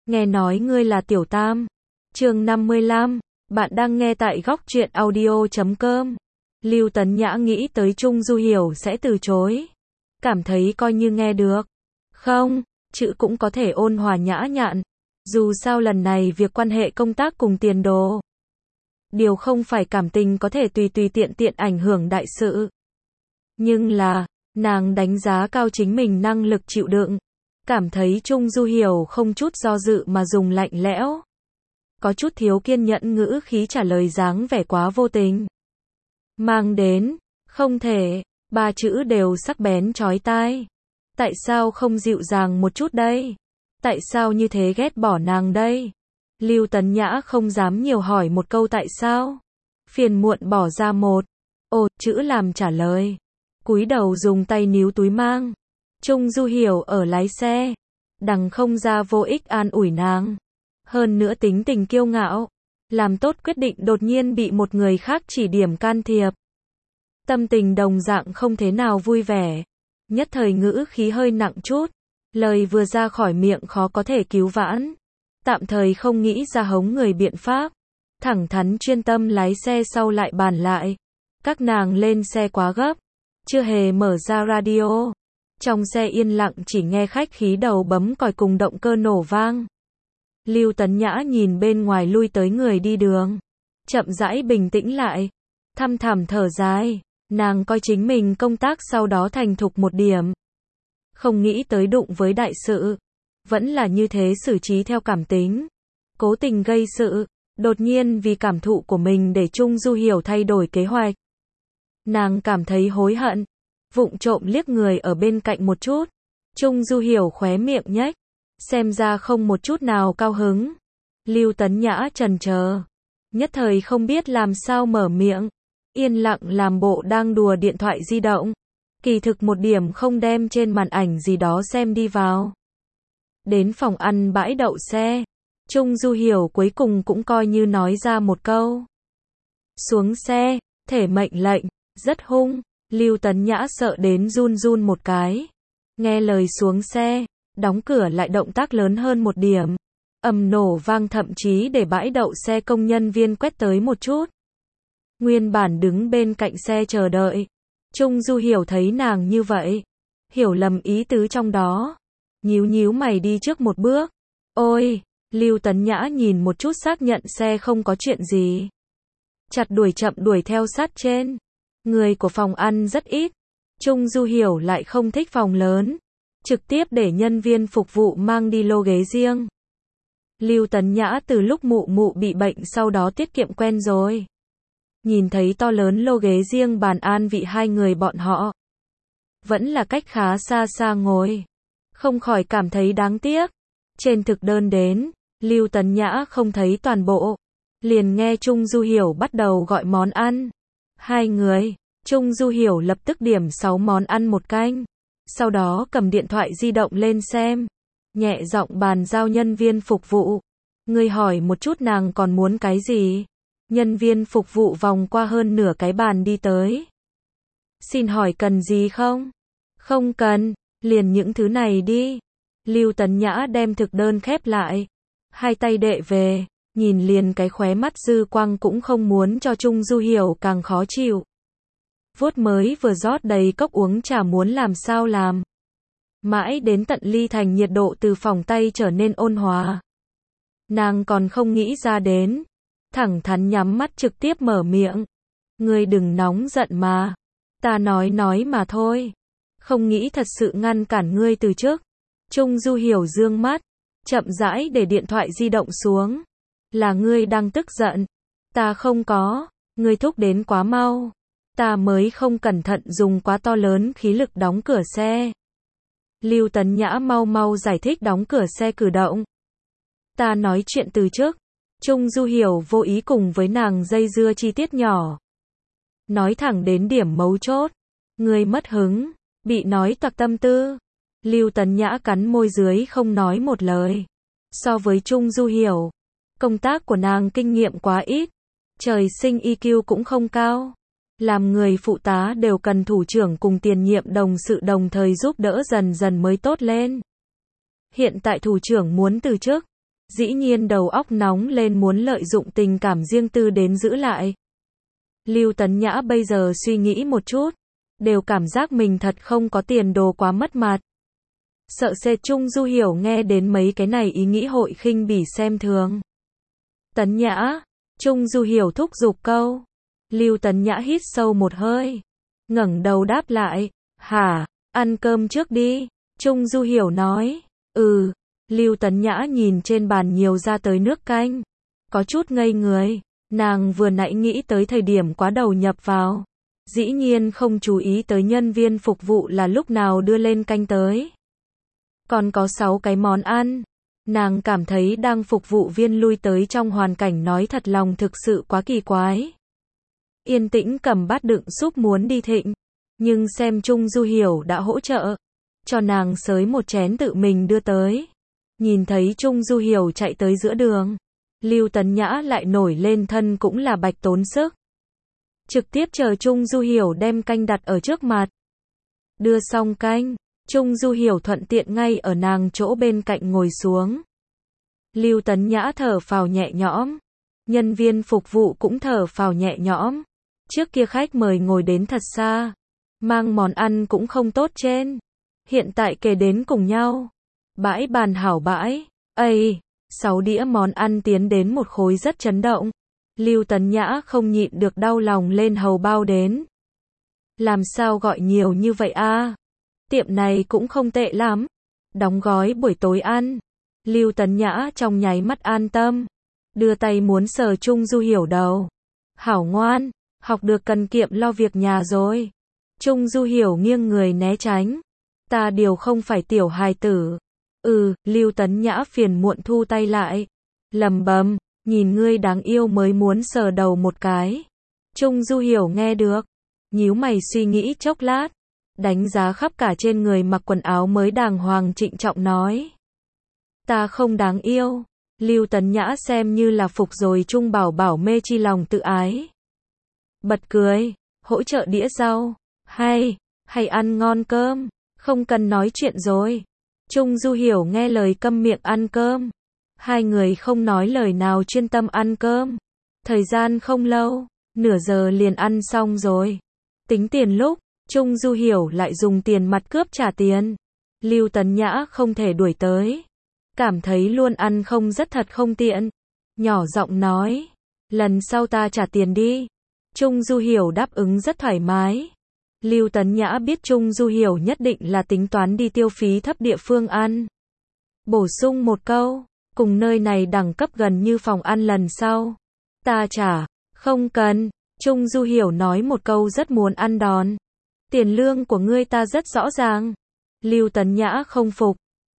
Nghe nói ngươi là Tiểu Tam. Chương 55, bạn đang nghe tại góc truyện audio.com. Lưu Tấn Nhã nghĩ tới Trung Du Hiểu sẽ từ chối. Cảm thấy coi như nghe được. Không, chữ cũng có thể ôn hòa nhã nhặn. Dù sao lần này việc quan hệ công tác cùng tiền đồ. Điều không phải cảm tình có thể tùy tiện tiện ảnh hưởng đại sự. Nhưng là, nàng đánh giá cao chính mình năng lực chịu đựng. Cảm thấy Trung Du Hiểu không chút do dự mà dùng lạnh lẽo. Có chút thiếu kiên nhẫn ngữ khí trả lời dáng vẻ quá vô tình. Mang đến, không thể, ba chữ đều sắc bén chói tai. Tại sao không dịu dàng một chút đây? Tại sao như thế ghét bỏ nàng đây? Lưu Tấn Nhã không dám nhiều hỏi một câu tại sao. Phiền muộn bỏ ra một chữ làm trả lời. Cúi đầu dùng tay níu túi mang. Trung Du Hiểu ở lái xe. Đằng không ra vô ích an ủi nàng. Hơn nữa tính tình kiêu ngạo. Làm tốt quyết định đột nhiên bị một người khác chỉ điểm can thiệp. Tâm tình đồng dạng không thế nào vui vẻ. Nhất thời ngữ khí hơi nặng chút. Lời vừa ra khỏi miệng khó có thể cứu vãn. Tạm thời không nghĩ ra hống người biện pháp. Thẳng thắn chuyên tâm lái xe sau lại bàn lại. Các nàng lên xe quá gấp. Chưa hề mở ra radio. Trong xe yên lặng chỉ nghe khách khí đầu bấm còi cùng động cơ nổ vang. Lưu Tấn Nhã nhìn bên ngoài lui tới người đi đường. Chậm rãi bình tĩnh lại. Thăm thẳm thở dài. Nàng coi chính mình công tác sau đó thành thục một điểm. Không nghĩ tới đụng với đại sự. Vẫn là như thế xử trí theo cảm tính. Cố tình gây sự. Đột nhiên vì cảm thụ của mình để Trung Du Hiểu thay đổi kế hoạch. Nàng cảm thấy hối hận. Vụng trộm liếc người ở bên cạnh một chút. Trung Du Hiểu khóe miệng nhếch. Xem ra không một chút nào cao hứng. Lưu Tấn Nhã chần chờ. Nhất thời không biết làm sao mở miệng. Yên lặng làm bộ đang đùa điện thoại di động. Kỳ thực một điểm không đem trên màn ảnh gì đó xem đi vào. Đến phòng ăn bãi đậu xe. Trung Du Hiểu cuối cùng cũng coi như nói ra một câu. Xuống xe, thể mệnh lệnh, rất hung. Lưu Tấn Nhã sợ đến run run một cái. Nghe lời xuống xe, đóng cửa lại động tác lớn hơn một điểm. Ầm nổ vang thậm chí để bãi đậu xe công nhân viên quét tới một chút. Nguyên bản đứng bên cạnh xe chờ đợi. Trung Du Hiểu thấy nàng như vậy. Hiểu lầm ý tứ trong đó. Nhíu mày đi trước một bước. Ôi, Lưu Tấn Nhã nhìn một chút xác nhận xe không có chuyện gì. Chặt đuổi chậm đuổi theo sát trên. Người của phòng ăn rất ít. Trung Du Hiểu lại không thích phòng lớn. Trực tiếp để nhân viên phục vụ mang đi lô ghế riêng. Lưu Tấn Nhã từ lúc mụ bị bệnh sau đó tiết kiệm quen rồi. Nhìn thấy to lớn lô ghế riêng bàn an vị hai người bọn họ. Vẫn là cách khá xa ngồi. Không khỏi cảm thấy đáng tiếc. Trên thực đơn đến, Lưu Tấn Nhã không thấy toàn bộ. Liền nghe Trung Du Hiểu bắt đầu gọi món ăn. Hai người, Trung Du Hiểu lập tức điểm 6 món ăn một canh. Sau đó cầm điện thoại di động lên xem. Nhẹ giọng bàn giao nhân viên phục vụ. Người hỏi một chút nàng còn muốn cái gì? Nhân viên phục vụ vòng qua hơn nửa cái bàn đi tới. Xin hỏi cần gì không? Không cần, liền những thứ này đi. Lưu Tấn Nhã đem thực đơn khép lại. Hai tay đệ về, nhìn liền cái khóe mắt dư quang cũng không muốn cho Trung Du Hiểu càng khó chịu. Vuốt mới vừa rót đầy cốc uống trà muốn làm sao làm. Mãi đến tận ly thành nhiệt độ từ phòng tay trở nên ôn hòa. Nàng còn không nghĩ ra đến. Thẳng thắn nhắm mắt trực tiếp mở miệng. Ngươi đừng nóng giận mà. Ta nói mà thôi. Không nghĩ thật sự ngăn cản ngươi từ trước. Trung Du Hiểu dương mắt. Chậm rãi để điện thoại di động xuống. Là ngươi đang tức giận. Ta không có. Ngươi thúc đến quá mau. Ta mới không cẩn thận dùng quá to lớn khí lực đóng cửa xe. Lưu Tấn Nhã mau giải thích đóng cửa xe cử động. Ta nói chuyện từ trước. Trung Du Hiểu vô ý cùng với nàng dây dưa chi tiết nhỏ. Nói thẳng đến điểm mấu chốt. Người mất hứng, bị nói toạc tâm tư. Lưu Tấn Nhã cắn môi dưới không nói một lời. So với Trung Du Hiểu, công tác của nàng kinh nghiệm quá ít. Trời sinh EQ cũng không cao. Làm người phụ tá đều cần thủ trưởng cùng tiền nhiệm đồng sự đồng thời giúp đỡ dần dần mới tốt lên. Hiện tại thủ trưởng muốn từ chức. Dĩ nhiên đầu óc nóng lên muốn lợi dụng tình cảm riêng tư đến giữ lại. Lưu Tấn Nhã bây giờ suy nghĩ một chút, đều cảm giác mình thật không có tiền đồ, quá mất mặt. Sợ sệt Trung Du Hiểu nghe đến mấy cái này ý nghĩ hội khinh bỉ xem thường. Tấn Nhã, Trung Du Hiểu thúc giục câu. Lưu Tấn Nhã hít sâu một hơi, ngẩng đầu đáp lại, hả, ăn cơm trước đi. Trung Du Hiểu nói, Lưu Tấn Nhã nhìn trên bàn nhiều ra tới nước canh, có chút ngây người, nàng vừa nãy nghĩ tới thời điểm quá đầu nhập vào, dĩ nhiên không chú ý tới nhân viên phục vụ là lúc nào đưa lên canh tới. Còn có 6 cái món ăn, nàng cảm thấy đang phục vụ viên lui tới trong hoàn cảnh nói thật lòng thực sự quá kỳ quái. Yên tĩnh cầm bát đựng súp muốn đi thịnh, nhưng xem Trung Du Hiểu đã hỗ trợ, cho nàng xới một chén tự mình đưa tới. Nhìn thấy Trung Du Hiểu chạy tới giữa đường, Lưu Tấn Nhã lại nổi lên thân cũng là bạch tốn sức. Trực tiếp chờ Trung Du Hiểu đem canh đặt ở trước mặt. Đưa xong canh, Trung Du Hiểu thuận tiện ngay ở nàng chỗ bên cạnh ngồi xuống. Lưu Tấn Nhã thở phào nhẹ nhõm, nhân viên phục vụ cũng thở phào nhẹ nhõm. Trước kia khách mời ngồi đến thật xa, mang món ăn cũng không tốt trên. Hiện tại kề đến cùng nhau, bãi bàn hảo bãi, 6 đĩa món ăn tiến đến một khối rất chấn động. Lưu Tấn Nhã không nhịn được đau lòng lên hầu bao đến. Làm sao gọi nhiều như vậy a? Tiệm này cũng không tệ lắm. Đóng gói buổi tối ăn. Lưu Tấn Nhã trong nháy mắt an tâm, đưa tay muốn sờ Trung Du Hiểu đầu. Hảo ngoan, học được cần kiệm lo việc nhà rồi. Trung Du Hiểu nghiêng người né tránh. Ta điều không phải tiểu hài tử. Lưu Tấn Nhã phiền muộn thu tay lại, lầm bầm, nhìn ngươi đáng yêu mới muốn sờ đầu một cái. Trung Du Hiểu nghe được, nhíu mày suy nghĩ chốc lát, đánh giá khắp cả trên người mặc quần áo mới đàng hoàng trịnh trọng nói. Ta không đáng yêu. Lưu Tấn Nhã xem như là phục rồi Trung Bảo Bảo mê chi lòng tự ái. Bật cười, hỗ trợ đĩa rau, hay ăn ngon cơm, không cần nói chuyện rồi. Trung Du Hiểu nghe lời câm miệng ăn cơm. Hai người không nói lời nào chuyên tâm ăn cơm. Thời gian không lâu, nửa giờ liền ăn xong rồi. Tính tiền lúc, Trung Du Hiểu lại dùng tiền mặt cướp trả tiền. Lưu Tấn Nhã không thể đuổi tới. Cảm thấy luôn ăn không rất thật không tiện. Nhỏ giọng nói, lần sau ta trả tiền đi. Trung Du Hiểu đáp ứng rất thoải mái. Lưu Tấn Nhã biết Trung Du Hiểu nhất định là tính toán đi tiêu phí thấp địa phương ăn. Bổ sung một câu, cùng nơi này đẳng cấp gần như phòng ăn lần sau. Ta trả, không cần. Trung Du Hiểu nói một câu rất muốn ăn đòn. Tiền lương của ngươi ta rất rõ ràng. Lưu Tấn Nhã không phục.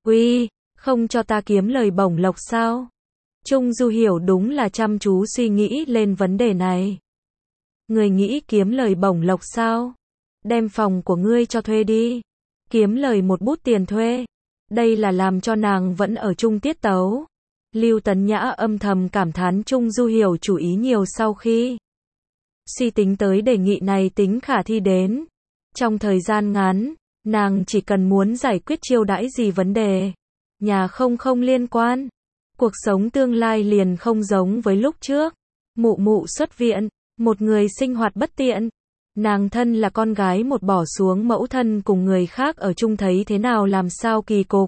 Không cho ta kiếm lời bổng lộc sao? Trung Du Hiểu đúng là chăm chú suy nghĩ lên vấn đề này. Người nghĩ kiếm lời bổng lộc sao? Đem phòng của ngươi cho thuê đi. Kiếm lời một bút tiền thuê. Đây là làm cho nàng vẫn ở chung tiết tấu. Lưu Tấn Nhã âm thầm cảm thán Trung Du Hiểu chủ ý nhiều sau khi suy tính tới đề nghị này tính khả thi đến. Trong thời gian ngắn, nàng chỉ cần muốn giải quyết chiêu đãi gì vấn đề. Nhà không liên quan. Cuộc sống tương lai liền không giống với lúc trước. Mụ mụ xuất viện, một người sinh hoạt bất tiện. Nàng thân là con gái một bỏ xuống mẫu thân cùng người khác ở chung thấy thế nào làm sao kỳ cục.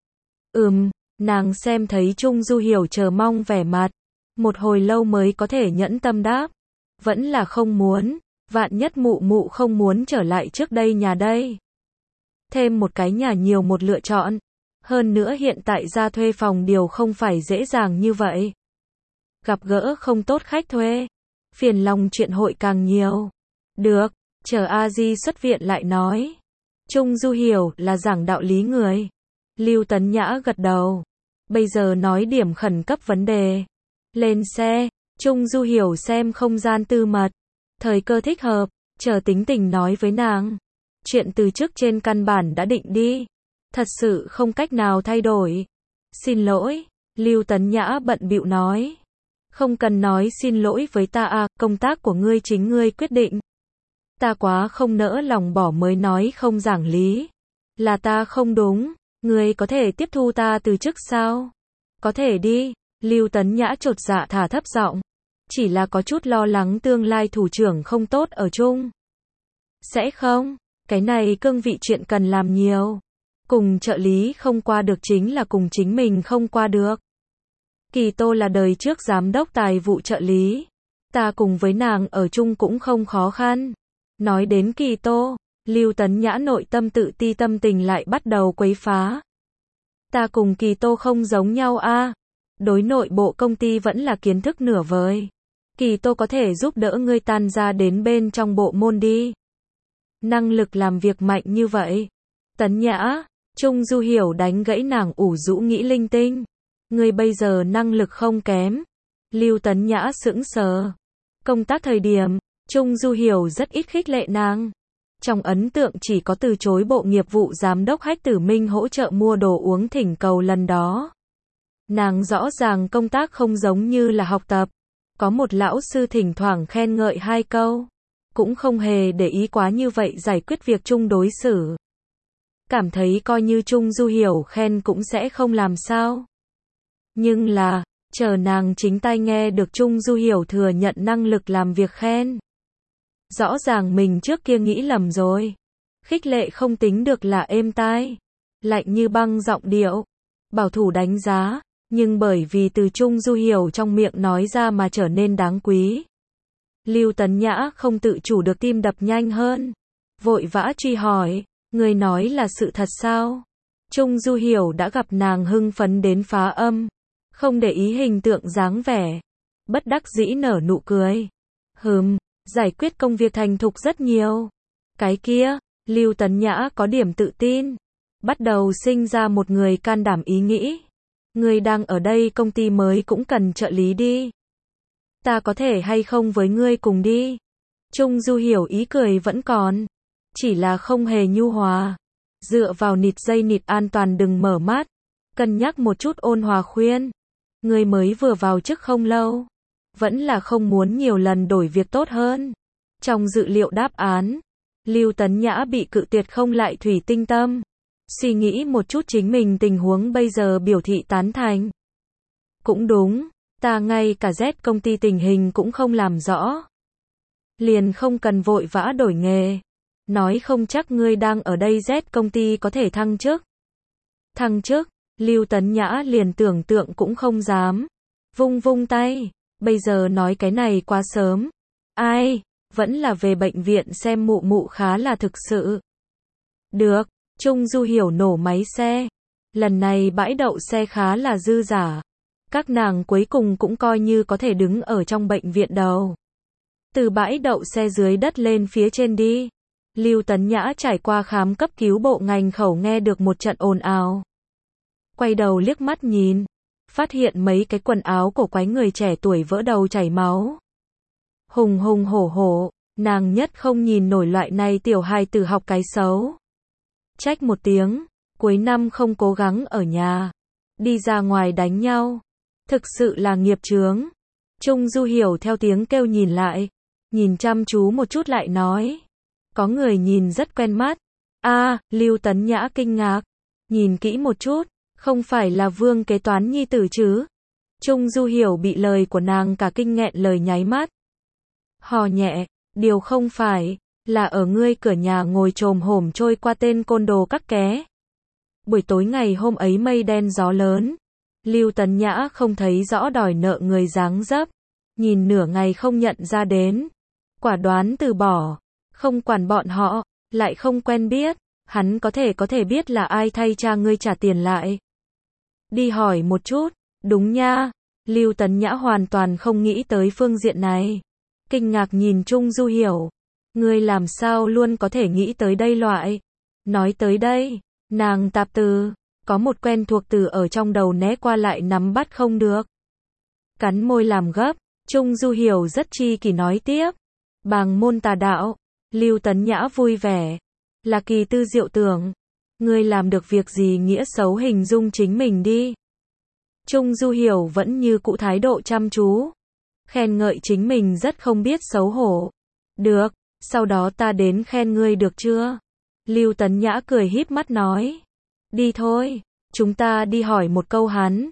Nàng xem thấy Trung Du Hiểu chờ mong vẻ mặt. Một hồi lâu mới có thể nhẫn tâm đáp. Vẫn là không muốn, vạn nhất mụ mụ không muốn trở lại trước đây nhà đây. Thêm một cái nhà nhiều một lựa chọn. Hơn nữa hiện tại ra thuê phòng điều không phải dễ dàng như vậy. Gặp gỡ không tốt khách thuê. Phiền lòng chuyện hội càng nhiều. Được, chờ A Di xuất viện lại nói. Trung Du Hiểu là giảng đạo lý người. Lưu Tấn Nhã gật đầu. Bây giờ nói điểm khẩn cấp vấn đề. Lên xe, Trung Du Hiểu xem không gian tư mật. Thời cơ thích hợp, chờ tính tình nói với nàng. Chuyện từ trước trên căn bản đã định đi. Thật sự không cách nào thay đổi. Xin lỗi, Lưu Tấn Nhã bận bịu nói. Không cần nói xin lỗi với ta à, công tác của ngươi chính ngươi quyết định. Ta quá không nỡ lòng bỏ mới nói không giảng lý. Là ta không đúng, ngươi có thể tiếp thu ta từ chức sao? Có thể đi. Lưu Tấn Nhã chột dạ thả thấp giọng. Chỉ là có chút lo lắng tương lai thủ trưởng không tốt ở chung. Sẽ không? Cái này cương vị chuyện cần làm nhiều. Cùng trợ lý không qua được chính là cùng chính mình không qua được. Kỳ Tô là đời trước giám đốc tài vụ trợ lý. Ta cùng với nàng ở chung cũng không khó khăn. Nói đến Kỳ Tô, Lưu Tấn Nhã nội tâm tự ti tâm tình lại bắt đầu quấy phá. Ta cùng Kỳ Tô không giống nhau a. Đối nội bộ công ty vẫn là kiến thức nửa vời. Kỳ Tô có thể giúp đỡ ngươi tan ra đến bên trong bộ môn đi. Năng lực làm việc mạnh như vậy. Tấn Nhã, Trung Du Hiểu đánh gãy nàng ủ rũ nghĩ linh tinh. Ngươi bây giờ năng lực không kém. Lưu Tấn Nhã sững sờ. Công tác thời điểm, Trung Du Hiểu rất ít khích lệ nàng. Trong ấn tượng chỉ có từ chối bộ nghiệp vụ giám đốc Hách Tử Minh hỗ trợ mua đồ uống thỉnh cầu lần đó. Nàng rõ ràng công tác không giống như là học tập. Có một lão sư thỉnh thoảng khen ngợi 2 câu. Cũng không hề để ý quá như vậy giải quyết việc chung đối xử. Cảm thấy coi như Trung Du Hiểu khen cũng sẽ không làm sao. Nhưng là, chờ nàng chính tai nghe được Trung Du Hiểu thừa nhận năng lực làm việc khen. Rõ ràng mình trước kia nghĩ lầm rồi. Khích lệ không tính được là êm tai. Lạnh như băng giọng điệu. Bảo thủ đánh giá. Nhưng bởi vì từ Trung Du Hiểu trong miệng nói ra mà trở nên đáng quý. Lưu Tấn Nhã không tự chủ được tim đập nhanh hơn. Vội vã truy hỏi. Người nói là sự thật sao? Trung Du Hiểu đã gặp nàng hưng phấn đến phá âm. Không để ý hình tượng dáng vẻ. Bất đắc dĩ nở nụ cười. Giải quyết công việc thành thục rất nhiều. Cái kia, Lưu Tấn Nhã có điểm tự tin. Bắt đầu sinh ra một người can đảm ý nghĩ. Người đang ở đây công ty mới cũng cần trợ lý đi. Ta có thể hay không với ngươi cùng đi? Trung Du Hiểu ý cười vẫn còn. Chỉ là không hề nhu hòa. Dựa vào nịt dây nịt an toàn đừng mở mắt. Cân nhắc một chút ôn hòa khuyên. Ngươi mới vừa vào chức không lâu. Vẫn là không muốn nhiều lần đổi việc tốt hơn. Trong dự liệu đáp án, Lưu Tấn Nhã bị cự tuyệt không lại thủy tinh tâm. Suy nghĩ một chút chính mình tình huống bây giờ biểu thị tán thành. Cũng đúng, ta ngay cả Z công ty tình hình cũng không làm rõ. Liền không cần vội vã đổi nghề. Nói không chắc ngươi đang ở đây Z công ty có thể thăng chức. Thăng chức, Lưu Tấn Nhã liền tưởng tượng cũng không dám. Vung vung tay, bây giờ nói cái này quá sớm. Ai, vẫn là về bệnh viện xem mụ mụ khá là thực sự. Được, Trung Du Hiểu nổ máy xe. Lần này bãi đậu xe khá là dư dả. Các nàng cuối cùng cũng coi như có thể đứng ở trong bệnh viện đầu. Từ bãi đậu xe dưới đất lên phía trên đi. Lưu Tấn Nhã trải qua khám cấp cứu bộ ngành khẩu nghe được một trận ồn ào. Quay đầu liếc mắt nhìn. Phát hiện mấy cái quần áo của quái người trẻ tuổi vỡ đầu chảy máu. Hùng hùng hổ hổ, nàng nhất không nhìn nổi loại này tiểu hài tử học cái xấu. Trách một tiếng, cuối năm không cố gắng ở nhà. Đi ra ngoài đánh nhau. Thực sự là nghiệp chướng. Trung Du Hiểu theo tiếng kêu nhìn lại. Nhìn chăm chú một chút lại nói. Có người nhìn rất quen mắt. Lưu Tấn Nhã kinh ngạc. Nhìn kỹ một chút, không phải là Vương kế toán nhi tử chứ. Trung Du Hiểu bị lời của nàng cả kinh nghẹn lời nháy mắt. Hò nhẹ, điều không phải, là ở ngươi cửa nhà ngồi chồm hổm trôi qua tên côn đồ các ké. Buổi tối ngày hôm ấy mây đen gió lớn. Lưu Tấn Nhã không thấy rõ đòi nợ người dáng dấp. Nhìn nửa ngày không nhận ra đến. Quả đoán từ bỏ. Không quản bọn họ, lại không quen biết. Hắn có thể biết là ai thay cha ngươi trả tiền lại. Đi hỏi một chút. Đúng nha. Lưu Tấn Nhã hoàn toàn không nghĩ tới phương diện này. Kinh ngạc nhìn Trung Du Hiểu. Ngươi làm sao luôn có thể nghĩ tới đây loại. Nói tới đây, nàng tạp từ. Có một quen thuộc từ ở trong đầu né qua lại nắm bắt không được. Cắn môi làm gấp. Trung Du Hiểu rất chi kỷ nói tiếp. Bàng môn tà đạo. Lưu Tấn Nhã vui vẻ. Là kỳ tư diệu tưởng. Ngươi làm được việc gì nghĩa xấu hình dung chính mình đi. Trung Du Hiểu vẫn như cũ thái độ chăm chú. Khen ngợi chính mình rất không biết xấu hổ. Được, sau đó ta đến khen ngươi được chưa? Lưu Tấn Nhã cười híp mắt nói. Đi thôi, chúng ta đi hỏi một câu hắn.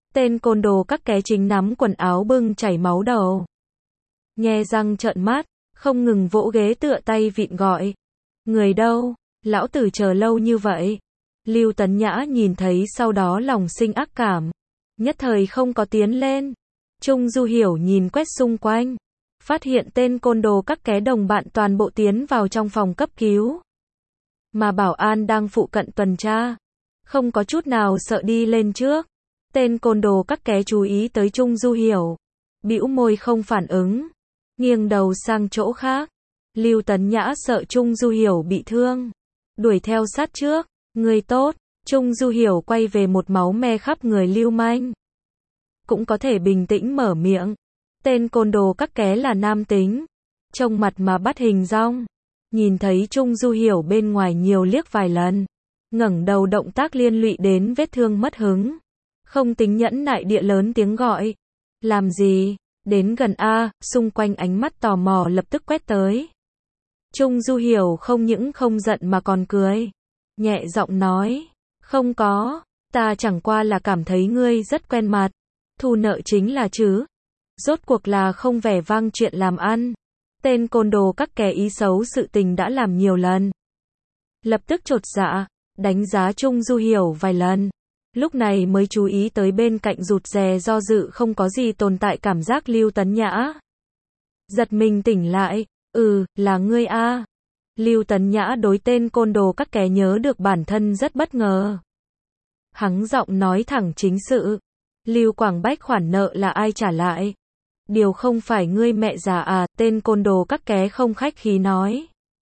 Tên côn đồ các ké chính nắm quần áo bưng chảy máu đầu. Nhe răng trợn mắt, không ngừng vỗ ghế tựa tay vịn gọi. Người đâu? Lão tử chờ lâu như vậy. Lưu Tấn Nhã nhìn thấy sau đó lòng sinh ác cảm. Nhất thời không có tiến lên. Trung Du Hiểu nhìn quét xung quanh. Phát hiện tên côn đồ các ké đồng bạn toàn bộ tiến vào trong phòng cấp cứu. Mà bảo an đang phụ cận tuần tra. Không có chút nào sợ đi lên trước. Tên côn đồ các ké chú ý tới Trung Du Hiểu. Bĩu môi không phản ứng. Nghiêng đầu sang chỗ khác. Lưu Tấn Nhã sợ Trung Du Hiểu bị thương. Đuổi theo sát trước. Người tốt. Trung Du Hiểu quay về một máu me khắp người lưu manh. Cũng có thể bình tĩnh mở miệng. Tên côn đồ các ké là nam tính. Trông mặt mà bắt hình dong. Nhìn thấy Trung Du Hiểu bên ngoài nhiều liếc vài lần. Ngẩng đầu động tác liên lụy đến vết thương mất hứng. Không tính nhẫn nại địa lớn tiếng gọi. Làm gì? Đến gần A, xung quanh ánh mắt tò mò lập tức quét tới. Trung Du Hiểu không những không giận mà còn cười. Nhẹ giọng nói. Không có, ta chẳng qua là cảm thấy ngươi rất quen mặt. Thu nợ chính là chứ. Rốt cuộc là không vẻ vang chuyện làm ăn. Tên côn đồ các kẻ ý xấu sự tình đã làm nhiều lần. Lập tức chột dạ, đánh giá Trung Du Hiểu vài lần. Lúc này mới chú ý tới bên cạnh rụt rè do dự không có gì tồn tại cảm giác Lưu Tấn Nhã. Giật mình tỉnh lại, là ngươi a. Lưu Tấn Nhã đối tên côn đồ các kẻ nhớ được bản thân rất bất ngờ. Hắng giọng nói thẳng chính sự. Lưu Quảng Bách khoản nợ là ai trả lại? Điều không phải ngươi mẹ già à, tên côn đồ các ké không khách khí nói.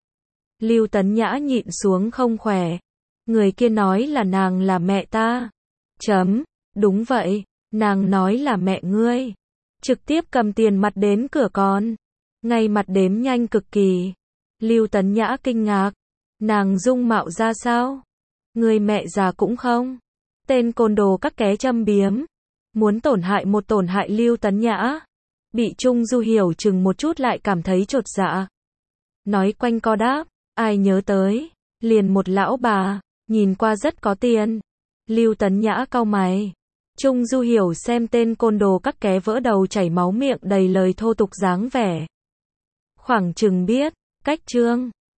Lưu Tấn Nhã nhịn xuống không khỏe. Người kia nói là nàng là mẹ ta. Đúng vậy, nàng nói là mẹ ngươi. Trực tiếp cầm tiền mặt đến cửa con. Ngay mặt đếm nhanh cực kỳ. Lưu Tấn Nhã kinh ngạc. Nàng dung mạo ra sao? Người mẹ già cũng không. Tên côn đồ các ké châm biếm. Muốn tổn hại Lưu Tấn Nhã. Bị Trung Du Hiểu chừng một chút lại cảm thấy chột dạ. Nói quanh co đáp. Ai nhớ tới. Liền một lão bà. Nhìn qua rất có tiền. Lưu Tấn Nhã cau mày. Trung Du Hiểu xem tên côn đồ các ké vỡ đầu chảy máu miệng đầy lời thô tục dáng vẻ. Khoảng chừng biết. Cách chương.